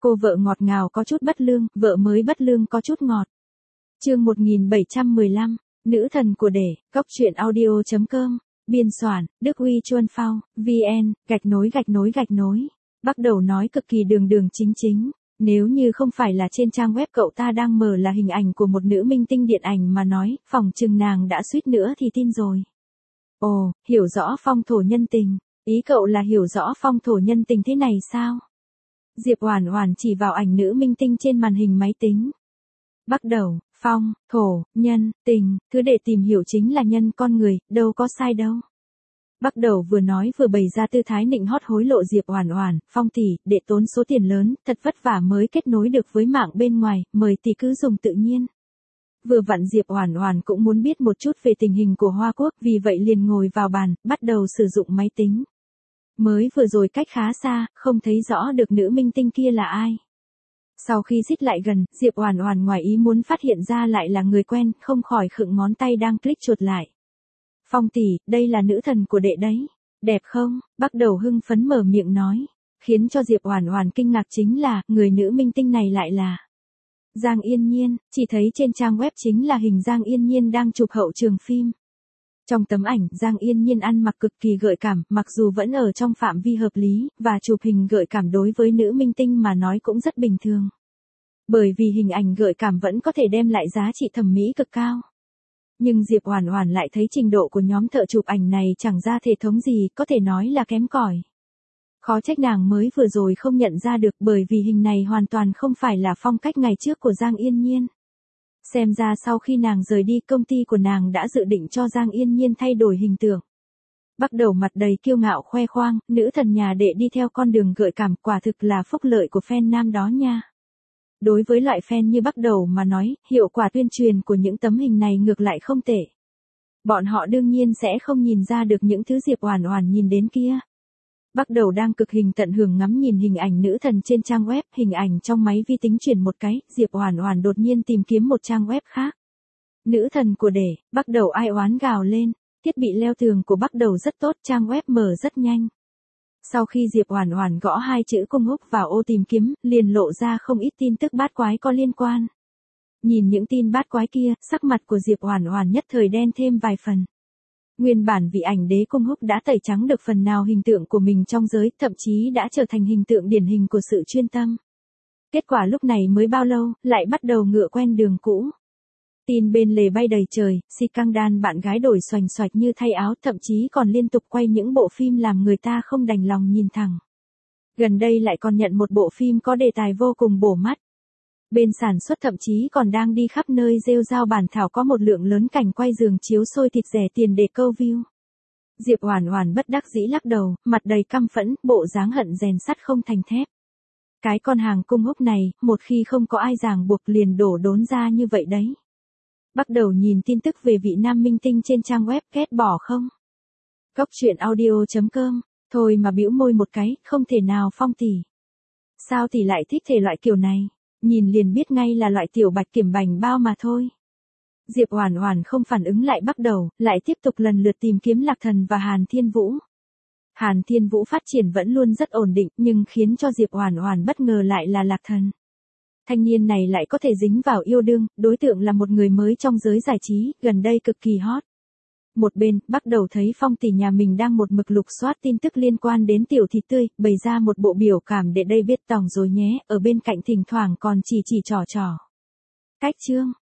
Cô vợ ngọt ngào có chút bất lương, vợ mới bất lương có chút ngọt. Chương 1715, Nữ thần của đẻ, góc truyện audio.com, biên soạn, Đức Huy Chuân Phao, VN, _. Bắt đầu nói cực kỳ đường đường chính chính. Nếu như không phải là trên trang web cậu ta đang mở là hình ảnh của một nữ minh tinh điện ảnh mà nói, phỏng chừng nàng đã suýt nữa thì tin rồi. Ồ, hiểu rõ phong thổ nhân tình. Ý cậu là hiểu rõ phong thổ nhân tình thế này sao? Diệp Oản Oản chỉ vào ảnh nữ minh tinh trên màn hình máy tính. Bắt đầu, phong, thổ, nhân, tình, thứ để tìm hiểu chính là nhân con người, đâu có sai đâu. Bắt đầu vừa nói vừa bày ra tư thái nịnh hót hối lộ Diệp Oản Oản, Phong tỷ, đệ tốn số tiền lớn, thật vất vả mới kết nối được với mạng bên ngoài, mời tỷ cứ dùng tự nhiên. Vừa vặn Diệp Oản Oản cũng muốn biết một chút về tình hình của Hoa Quốc, vì vậy liền ngồi vào bàn, bắt đầu sử dụng máy tính. Mới vừa rồi cách khá xa, không thấy rõ được nữ minh tinh kia là ai. Sau khi xích lại gần, Diệp Oản Oản ngoài ý muốn phát hiện ra lại là người quen, không khỏi khựng ngón tay đang click chuột lại. Phong tỷ, đây là nữ thần của đệ đấy. Đẹp không? Bắt đầu hưng phấn mở miệng nói. Khiến cho Diệp Oản Oản kinh ngạc chính là, người nữ minh tinh này lại là Giang Yên Nhiên, chỉ thấy trên trang web chính là hình Giang Yên Nhiên đang chụp hậu trường phim. Trong tấm ảnh, Giang Yên Nhiên ăn mặc cực kỳ gợi cảm, mặc dù vẫn ở trong phạm vi hợp lý, và chụp hình gợi cảm đối với nữ minh tinh mà nói cũng rất bình thường. Bởi vì hình ảnh gợi cảm vẫn có thể đem lại giá trị thẩm mỹ cực cao. Nhưng Diệp Oản Oản lại thấy trình độ của nhóm thợ chụp ảnh này chẳng ra thể thống gì, có thể nói là kém cỏi. Khó trách nàng mới vừa rồi không nhận ra được, bởi vì hình này hoàn toàn không phải là phong cách ngày trước của Giang Yên Nhiên. Xem ra sau khi nàng rời đi, công ty của nàng đã dự định cho Giang Yên Nhiên thay đổi hình tượng. Bắt đầu mặt đầy kiêu ngạo khoe khoang, nữ thần nhà đệ đi theo con đường gợi cảm, quả thực là phúc lợi của fan nam đó nha. Đối với loại fan như Bắt Đầu mà nói, hiệu quả tuyên truyền của những tấm hình này ngược lại không tệ. Bọn họ đương nhiên sẽ không nhìn ra được những thứ Diệp Oản Oản nhìn đến kia. Bắt Đầu đang cực hình tận hưởng ngắm nhìn hình ảnh nữ thần trên trang web, hình ảnh trong máy vi tính chuyển một cái, Diệp Oản Oản đột nhiên tìm kiếm một trang web khác. Nữ thần của đẻ, Bắt Đầu ai oán gào lên, thiết bị leo tường của Bắt Đầu rất tốt, trang web mở rất nhanh. Sau khi Diệp Oản Oản gõ hai chữ cung húc vào ô tìm kiếm, liền lộ ra không ít tin tức bát quái có liên quan. Nhìn những tin bát quái kia, sắc mặt của Diệp Oản Oản nhất thời đen thêm vài phần. Nguyên bản vị ảnh đế cung húc đã tẩy trắng được phần nào hình tượng của mình trong giới, thậm chí đã trở thành hình tượng điển hình của sự chuyên tâm. Kết quả lúc này mới bao lâu, lại bắt đầu ngựa quen đường cũ. Tin bên lề bay đầy trời, Si Căng Đan bạn gái đổi xoành xoạch như thay áo, thậm chí còn liên tục quay những bộ phim làm người ta không đành lòng nhìn thẳng. Gần đây lại còn nhận một bộ phim có đề tài vô cùng bổ mắt. Bên sản xuất thậm chí còn đang đi khắp nơi rêu rao bản thảo có một lượng lớn cảnh quay giường chiếu xôi thịt rẻ tiền để câu view. Diệp Oản Oản bất đắc dĩ lắc đầu, mặt đầy căm phẫn, bộ dáng hận rèn sắt không thành thép. Cái con hàng cung húc này, một khi không có ai ràng buộc liền đổ đốn ra như vậy đấy. Bắt đầu nhìn tin tức về vị nam minh tinh trên trang web, ghét bỏ không? Góc truyện audio.com, thôi mà bĩu môi một cái, không thể nào. Phong tỷ. Sao tỷ lại thích thể loại kiểu này? Nhìn liền biết ngay là loại tiểu bạch kiểm bành bao mà thôi. Diệp Oản Oản không phản ứng lại. Bắt Đầu lại tiếp tục lần lượt tìm kiếm Lạc Thần và Hàn Thiên Vũ. Hàn Thiên Vũ phát triển vẫn luôn rất ổn định, nhưng khiến cho Diệp Oản Oản bất ngờ lại là Lạc Thần. Thanh niên này lại có thể dính vào yêu đương, đối tượng là một người mới trong giới giải trí, gần đây cực kỳ hot. Một bên, Bắt Đầu thấy Phong tỷ nhà mình đang một mực lục soát tin tức liên quan đến tiểu thịt tươi, bày ra một bộ biểu cảm để đây biết tòng rồi nhé, ở bên cạnh thỉnh thoảng còn chỉ trò. Cách chương,